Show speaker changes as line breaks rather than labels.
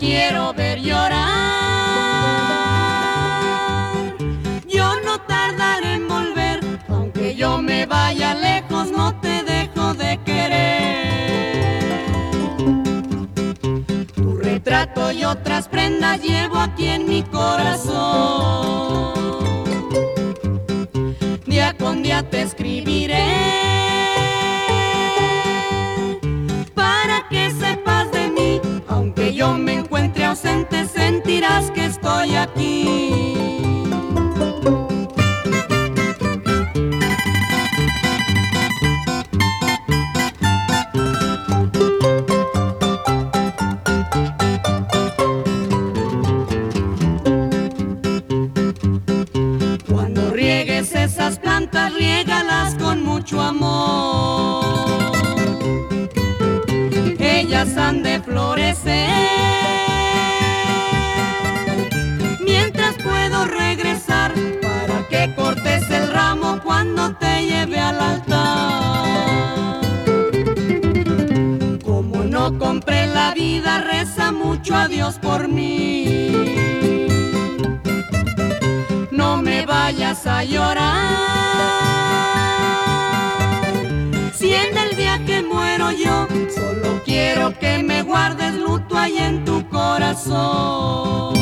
quiero ver llorar. Yo no tardaré en volver, aunque yo me vaya lejos, no te dejo de querer. Tu retrato y otras prendas llevo aquí en mi corazón. Día con día te escribiré, para que sepas de mí. Aunque yo me encuentre ausente, sentirás que estoy aquí. Cuando riegues esas plantas, riégalas con mucho amor. Ellas han de florecer. Mientras puedo regresar, para que cortes el ramo cuando te lleve al altar. Como no compré la vida, reza mucho a Dios por mí. No me vayas a llorar. Si en el viaje muero yo, solo quiero que me guardes luto ahí en tu corazón.